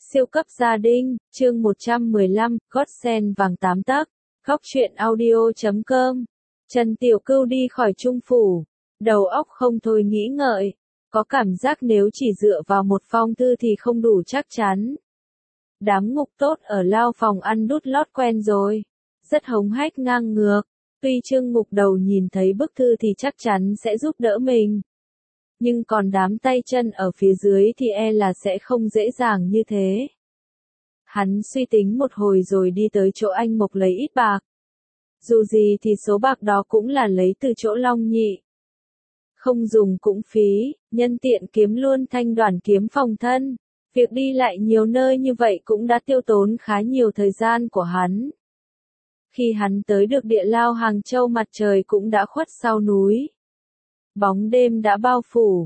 Siêu cấp gia đình, chương 115, gót sen vàng 8 tấc. Góc truyện audio.com. Trần Tiểu Cưu đi khỏi Trung Phủ. Đầu óc không thôi nghĩ ngợi. Có cảm giác nếu chỉ dựa vào một phong thư thì không đủ chắc chắn. Đám ngục tốt ở lao phòng ăn đút lót quen rồi. Rất hống hách ngang ngược. Tuy Trương Ngục Đầu nhìn thấy bức thư thì chắc chắn sẽ giúp đỡ mình. Nhưng còn đám tay chân ở phía dưới thì e là sẽ không dễ dàng như thế. Hắn suy tính một hồi rồi đi tới chỗ anh Mộc lấy ít bạc. Dù gì thì số bạc đó cũng là lấy từ chỗ Long Nhị. Không dùng cũng phí, nhân tiện kiếm luôn thanh đoàn kiếm phòng thân. Việc đi lại nhiều nơi như vậy cũng đã tiêu tốn khá nhiều thời gian của hắn. Khi hắn tới được địa lao Hàng Châu mặt trời cũng đã khuất sau núi. Bóng đêm đã bao phủ.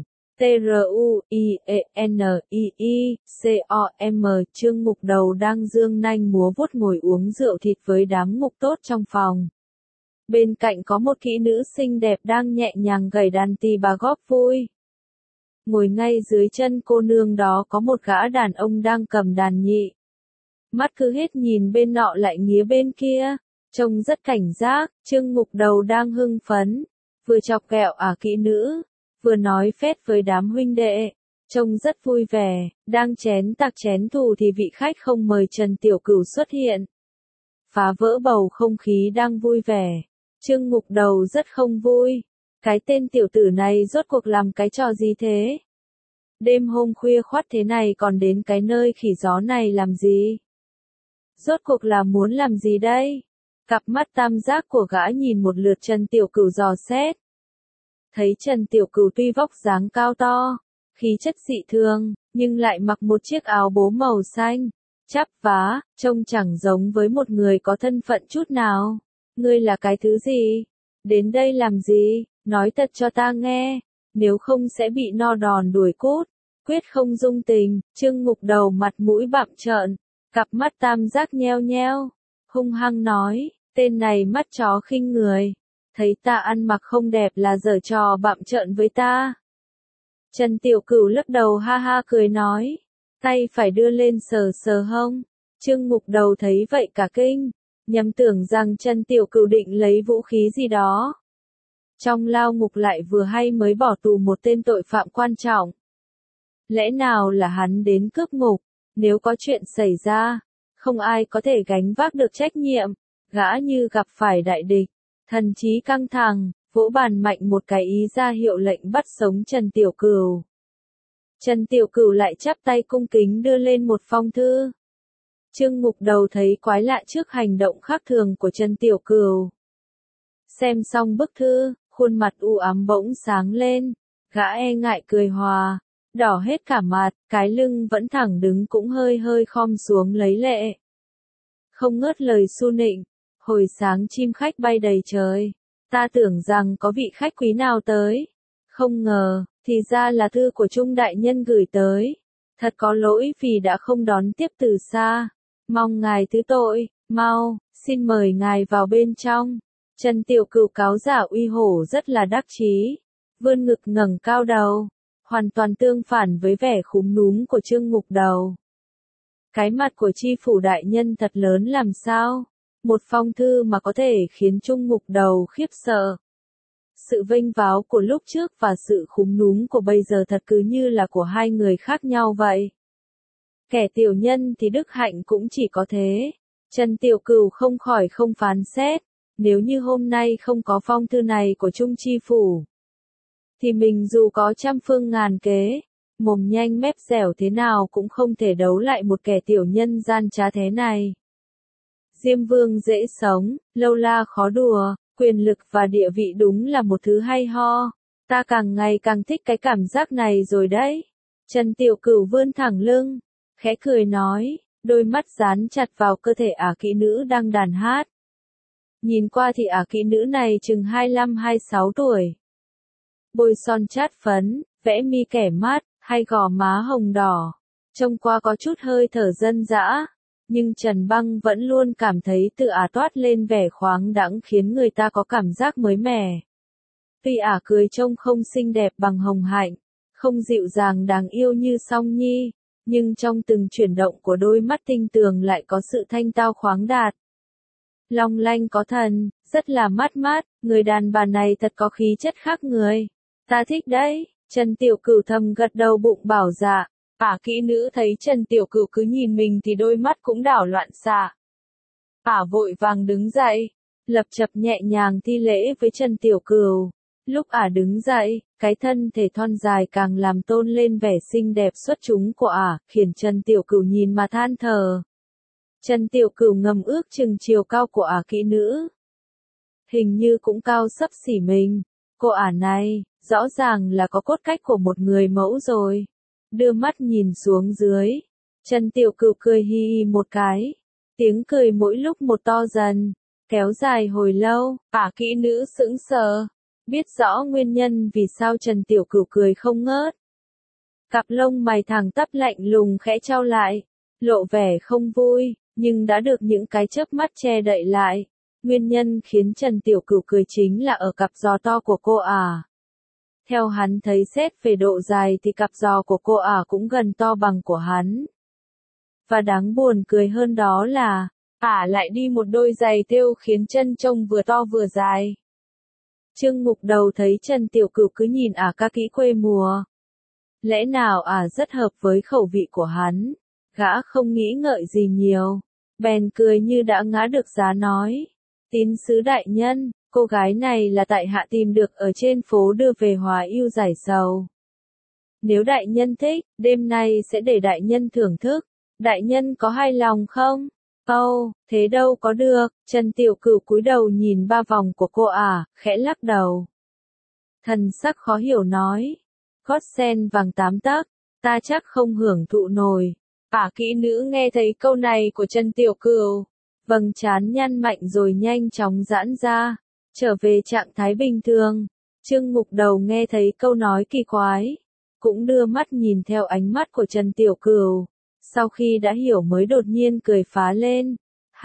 TRUIENIICOM Trương Ngục Đầu đang dương nanh múa vuốt ngồi uống rượu thịt với đám ngục tốt trong phòng. Bên cạnh có một kỹ nữ xinh đẹp đang nhẹ nhàng gảy đàn tỳ bà góp vui. Ngồi ngay dưới chân cô nương đó có một gã đàn ông đang cầm đàn nhị. Mắt cứ hết nhìn bên nọ lại nghía bên kia, trông rất cảnh giác. Trương Ngục Đầu đang hưng phấn, vừa chọc ghẹo kỹ nữ, vừa nói phét với đám huynh đệ, trông rất vui vẻ. Đang chén tạc chén thù thì vị khách không mời Trần Tiểu Cửu xuất hiện, phá vỡ bầu không khí đang vui vẻ. Trương Ngục Đầu rất không vui. Cái tên tiểu tử này rốt cuộc làm cái trò gì thế? Đêm hôm khuya khoắt thế này còn đến cái nơi khỉ gió này làm gì? Rốt cuộc là muốn làm gì đây? Cặp mắt tam giác của gã nhìn một lượt Trần Tiểu Cửu dò xét. Thấy Trần Tiểu Cửu tuy vóc dáng cao to, khí chất dị thường, nhưng lại mặc một chiếc áo bố màu xanh, chắp vá, trông chẳng giống với một người có thân phận chút nào. Ngươi là cái thứ gì? Đến đây làm gì? Nói thật cho ta nghe, nếu không sẽ bị no đòn đuổi cút, quyết không dung tình. Trương Ngục Đầu mặt mũi bặm trợn, cặp mắt tam giác nheo nheo, hung hăng nói, tên này mắt chó khinh người, thấy ta ăn mặc không đẹp là giở trò bặm trợn với ta. Trần Tiểu Cửu lắc đầu ha ha cười nói, tay phải đưa lên sờ sờ hông. Trương Ngục Đầu thấy vậy cả kinh, nhầm tưởng rằng Trần Tiểu Cửu định lấy vũ khí gì đó. Trong lao ngục lại vừa hay mới bỏ tù một tên tội phạm quan trọng. Lẽ nào là hắn đến cướp ngục? Nếu có chuyện xảy ra, không ai có thể gánh vác được trách nhiệm. Gã như gặp phải đại địch, thần trí căng thẳng, vỗ bàn mạnh một cái ý ra hiệu lệnh bắt sống Trần Tiểu Cửu. Trần Tiểu Cửu lại chắp tay cung kính đưa lên một phong thư. Trương Ngục Đầu thấy quái lạ trước hành động khác thường của Trần Tiểu Cửu. Xem xong bức thư, khuôn mặt u ám bỗng sáng lên, gã e ngại cười hòa, đỏ hết cả mặt, cái lưng vẫn thẳng đứng cũng hơi hơi khom xuống lấy lệ. Không ngớt lời su nịnh, hồi sáng chim khách bay đầy trời, ta tưởng rằng có vị khách quý nào tới, không ngờ, thì ra là thư của Trung đại nhân gửi tới, thật có lỗi vì đã không đón tiếp từ xa, mong ngài thứ tội, mau, xin mời ngài vào bên trong. Trần Tiểu Cửu cáo giả uy hổ rất là đắc chí, vươn ngực ngẩng cao đầu, hoàn toàn tương phản với vẻ khúm núm của Trương Ngục Đầu. Cái mặt của tri phủ đại nhân thật lớn làm sao? Một phong thư mà có thể khiến Trương Ngục Đầu khiếp sợ. Sự vênh váo của lúc trước và sự khúm núm của bây giờ thật cứ như là của hai người khác nhau vậy. Kẻ tiểu nhân thì đức hạnh cũng chỉ có thế. Trần Tiểu Cửu không khỏi không phán xét. Nếu như hôm nay không có phong thư này của Trung tri phủ, thì mình dù có trăm phương ngàn kế, mồm nhanh mép dẻo thế nào cũng không thể đấu lại một kẻ tiểu nhân gian trá thế này. Diêm Vương dễ sống, lâu la khó đùa, quyền lực và địa vị đúng là một thứ hay ho. Ta càng ngày càng thích cái cảm giác này rồi đấy. Trần Tiểu Cửu vươn thẳng lưng, khẽ cười nói, đôi mắt dán chặt vào cơ thể kỹ nữ đang đàn hát. Nhìn qua thì kỹ nữ này chừng 25-26 tuổi. Bôi son chát phấn, vẽ mi kẻ mắt, hay gò má hồng đỏ. Trông qua có chút hơi thở dân dã. Nhưng Trần Băng vẫn luôn cảm thấy tự toát lên vẻ khoáng đãng khiến người ta có cảm giác mới mẻ. Tuy cười trông không xinh đẹp bằng Hồng Hạnh, không dịu dàng đáng yêu như Song Nhi, nhưng trong từng chuyển động của đôi mắt tinh tường lại có sự thanh tao khoáng đạt. Long lanh có thần, rất là mát mát, người đàn bà này thật có khí chất khác người. Ta thích đấy, Trần Tiểu Cửu thầm gật đầu bụng bảo dạ. Kỹ nữ thấy Trần Tiểu Cửu cứ nhìn mình thì đôi mắt cũng đảo loạn xạ. Vội vàng đứng dậy, lập chập nhẹ nhàng thi lễ với Trần Tiểu Cửu. Lúc đứng dậy, cái thân thể thon dài càng làm tôn lên vẻ xinh đẹp xuất chúng của khiến Trần Tiểu Cửu nhìn mà than thở. Trần Tiểu Cửu ngầm ước chừng chiều cao của kỹ nữ. Hình như cũng cao xấp xỉ mình. Cô này, rõ ràng là có cốt cách của một người mẫu rồi. Đưa mắt nhìn xuống dưới. Trần Tiểu Cửu cười hi hi một cái. Tiếng cười mỗi lúc một to dần. Kéo dài hồi lâu, kỹ nữ sững sờ. Biết rõ nguyên nhân vì sao Trần Tiểu Cửu cười không ngớt. Cặp lông mày thẳng tắp lạnh lùng khẽ chau lại. Lộ vẻ không vui, nhưng đã được những cái chớp mắt che đậy lại. Nguyên nhân khiến Trần Tiểu Cửu cười chính là ở cặp giò to của cô Theo hắn thấy xét về độ dài thì cặp giò của cô cũng gần to bằng của hắn. Và đáng buồn cười hơn đó là, lại đi một đôi giày thêu khiến chân trông vừa to vừa dài. Trương Ngục Đầu thấy Trần Tiểu Cửu cứ nhìn ca kỹ quê mùa. Lẽ nào rất hợp với khẩu vị của hắn. Gã không nghĩ ngợi gì nhiều. Bèn cười như đã ngã được giá nói. Tín sứ đại nhân, cô gái này là tại hạ tìm được ở trên phố đưa về hòa ưu giải sầu. Nếu đại nhân thích, đêm nay sẽ để đại nhân thưởng thức. Đại nhân có hài lòng không? Thế đâu có được. Trần Tiểu Cửu cúi đầu nhìn ba vòng của cô khẽ lắc đầu. Thần sắc khó hiểu nói. Gót sen vàng 8 tấc, ta chắc không hưởng thụ nổi. Kỹ nữ nghe thấy câu này của Trần Tiểu Cửu. Vầng trán nhăn mạnh rồi nhanh chóng giãn ra. Trở về trạng thái bình thường. Trương Ngục Đầu nghe thấy câu nói kỳ quái. Cũng đưa mắt nhìn theo ánh mắt của Trần Tiểu Cửu. Sau khi đã hiểu mới đột nhiên cười phá lên.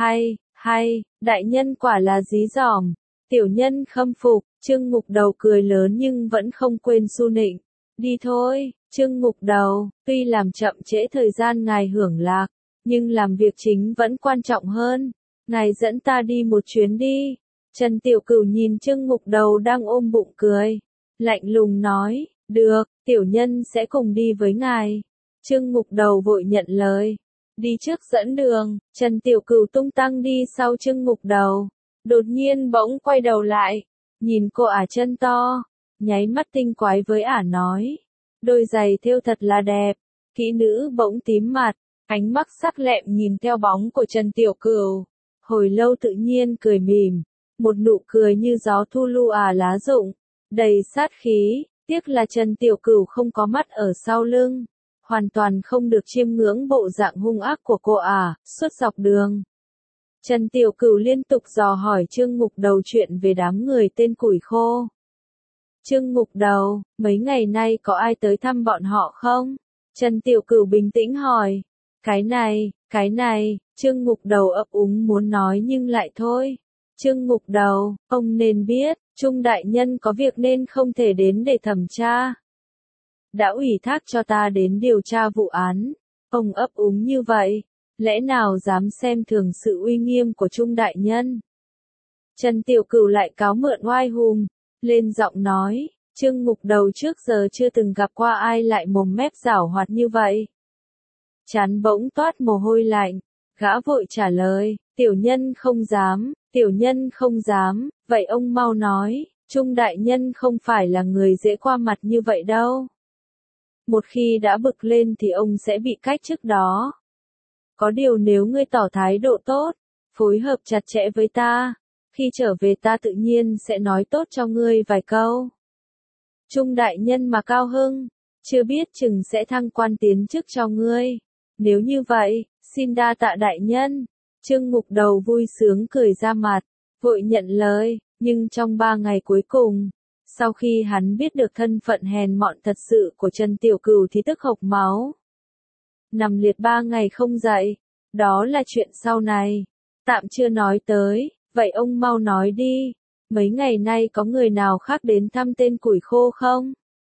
Hay, đại nhân quả là dí dỏm. Tiểu nhân khâm phục. Trương Ngục Đầu cười lớn nhưng vẫn không quên su nịnh. Đi thôi, Trương Ngục Đầu, tuy làm chậm trễ thời gian ngài hưởng lạc, nhưng làm việc chính vẫn quan trọng hơn. Ngài dẫn ta đi một chuyến đi. Trần Tiểu Cửu nhìn Trương Ngục Đầu đang ôm bụng cười. Lạnh lùng nói, được, tiểu nhân sẽ cùng đi với ngài. Trương Ngục Đầu vội nhận lời. Đi trước dẫn đường, Trần Tiểu Cửu tung tăng đi sau Trương Ngục Đầu. Đột nhiên bỗng quay đầu lại, nhìn cô chân to, nháy mắt tinh quái với nói. Đôi giày thêu thật là đẹp. Kỹ nữ bỗng tím mặt, ánh mắt sắc lẹm nhìn theo bóng của Trần Tiểu Cửu. Hồi lâu tự nhiên cười mỉm, một nụ cười như gió thu lu lá rụng, đầy sát khí. Tiếc là Trần Tiểu Cửu không có mắt ở sau lưng, hoàn toàn không được chiêm ngưỡng bộ dạng hung ác của cô suốt dọc đường. Trần Tiểu Cửu liên tục dò hỏi Trương Ngục Đầu chuyện về đám người tên củi khô. Trương Ngục Đầu, mấy ngày nay có ai tới thăm bọn họ không? Trần Tiểu Cửu bình tĩnh hỏi. Cái này, Trương Ngục Đầu ấp úng muốn nói nhưng lại thôi. Trương Ngục Đầu, ông nên biết, Trung đại nhân có việc nên không thể đến để thẩm tra. Đã ủy thác cho ta đến điều tra vụ án. Ông ấp úng như vậy, lẽ nào dám xem thường sự uy nghiêm của Trung đại nhân? Trần Tiểu Cửu lại cáo mượn oai hùng, lên giọng nói, Trương Ngục Đầu trước giờ chưa từng gặp qua ai lại mồm mép giảo hoạt như vậy. Chán bỗng toát mồ hôi lạnh, gã vội trả lời, tiểu nhân không dám, vậy ông mau nói, Trung đại nhân không phải là người dễ qua mặt như vậy đâu. Một khi đã bực lên thì ông sẽ bị cách chức đó. Có điều nếu ngươi tỏ thái độ tốt, phối hợp chặt chẽ với ta, khi trở về ta tự nhiên sẽ nói tốt cho ngươi vài câu. Trung đại nhân mà cao hưng, chưa biết chừng sẽ thăng quan tiến chức cho ngươi. Nếu như vậy, xin đa tạ đại nhân. Trương Ngục Đầu vui sướng cười ra mặt, vội nhận lời, nhưng trong 3 ngày cuối cùng, sau khi hắn biết được thân phận hèn mọn thật sự của Trần Tiểu Cửu thì tức hộc máu. Nằm liệt 3 ngày không dậy, đó là chuyện sau này, tạm chưa nói tới, vậy ông mau nói đi, mấy ngày nay có người nào khác đến thăm tên củi khô không?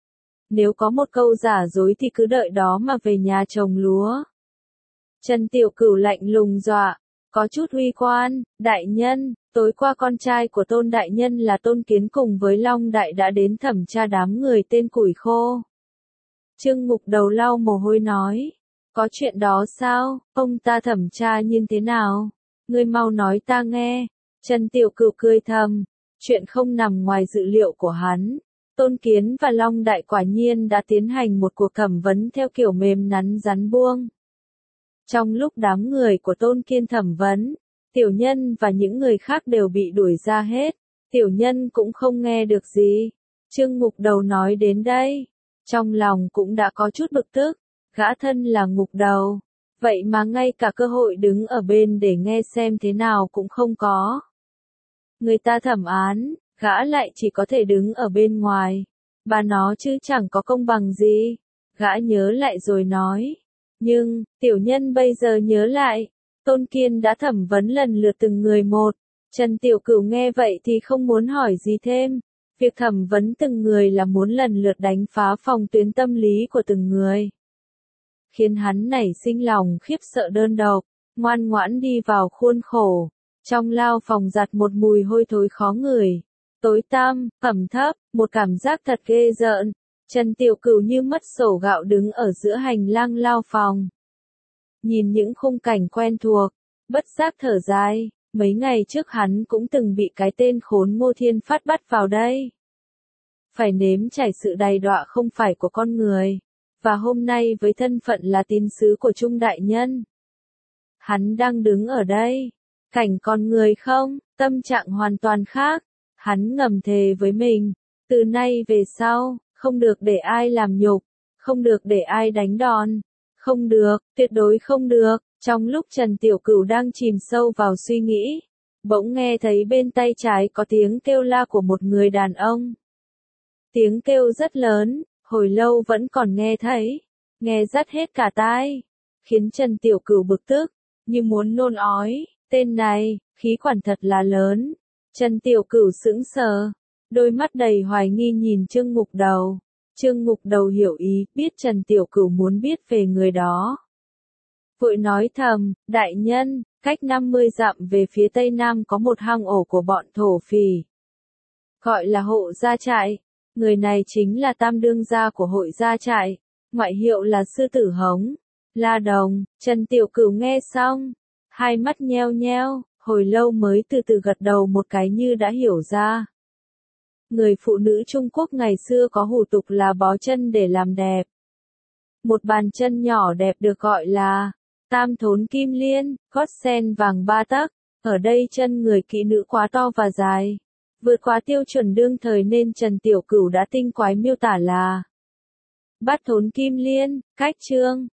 Nếu có một câu giả dối thì cứ đợi đó mà về nhà trồng lúa. Trần Tiểu Cửu lạnh lùng dọa, có chút uy quan, đại nhân, tối qua con trai của Tôn đại nhân là Tôn Kiến cùng với Long đại đã đến thẩm tra đám người tên củi khô. Trương Mục Đầu lau mồ hôi nói, có chuyện đó sao, ông ta thẩm tra như thế nào? Ngươi mau nói ta nghe. Trần Tiểu Cửu cười thầm, chuyện không nằm ngoài dự liệu của hắn. Tôn Kiến và Long đại quả nhiên đã tiến hành một cuộc thẩm vấn theo kiểu mềm nắn rắn buông. Trong lúc đám người của Tôn Kiên thẩm vấn, Tiểu Nhân và những người khác đều bị đuổi ra hết. Tiểu Nhân cũng không nghe được gì. Trương Mục Đầu nói đến đây, trong lòng cũng đã có chút bực tức, gã thân là Mục Đầu, vậy mà ngay cả cơ hội đứng ở bên để nghe xem thế nào cũng không có. Người ta thẩm án, gã lại chỉ có thể đứng ở bên ngoài, bà nó chứ chẳng có công bằng gì. Gã nhớ lại rồi nói, nhưng, Tiểu Nhân bây giờ nhớ lại, Tôn Kiên đã thẩm vấn lần lượt từng người một. Trần Tiểu Cửu nghe vậy thì không muốn hỏi gì thêm. Việc thẩm vấn từng người là muốn lần lượt đánh phá phòng tuyến tâm lý của từng người. Khiến hắn nảy sinh lòng khiếp sợ đơn độc, ngoan ngoãn đi vào khuôn khổ. Trong lao phòng giặt một mùi hôi thối khó ngửi. Tối tăm, ẩm thấp, một cảm giác thật ghê rợn. Trần Tiểu Cửu như mất sổ gạo đứng ở giữa hành lang lao phòng. Nhìn những khung cảnh quen thuộc, bất giác thở dài, mấy ngày trước hắn cũng từng bị cái tên khốn Ngô Thiên Phát bắt vào đây. Phải nếm trải sự đầy đọa không phải của con người, và hôm nay với thân phận là tín sứ của Trung đại nhân. Hắn đang đứng ở đây, cảnh con người không, tâm trạng hoàn toàn khác, hắn ngầm thề với mình, từ nay về sau, không được để ai làm nhục, không được để ai đánh đòn. Không được, tuyệt đối không được. Trong lúc Trần Tiểu Cửu đang chìm sâu vào suy nghĩ, bỗng nghe thấy bên tay trái có tiếng kêu la của một người đàn ông. Tiếng kêu rất lớn, hồi lâu vẫn còn nghe thấy, nghe rắt hết cả tai, khiến Trần Tiểu Cửu bực tức, như muốn nôn ói. Tên này, khí quản thật là lớn. Trần Tiểu Cửu sững sờ, đôi mắt đầy hoài nghi nhìn Trương Mục Đầu. Trương Mục Đầu hiểu ý, biết Trần Tiểu Cửu muốn biết về người đó. Vội nói thầm, đại nhân, cách 50 dặm về phía tây nam có một hang ổ của bọn thổ phỉ. Gọi là Hộ Gia Trại. Người này chính là tam đương gia của Hội Gia Trại, ngoại hiệu là Sư Tử Hống. La Đồng. Trần Tiểu Cửu nghe xong, hai mắt nheo nheo, hồi lâu mới từ từ gật đầu một cái như đã hiểu ra. Người phụ nữ Trung Quốc ngày xưa có hủ tục là bó chân để làm đẹp. Một bàn chân nhỏ đẹp được gọi là tam thốn kim liên, gót sen vàng 3 tấc. Ở đây chân người kỹ nữ quá to và dài, vượt quá tiêu chuẩn đương thời nên Trần Tiểu Cửu đã tinh quái miêu tả là bát thốn kim liên, cách chương.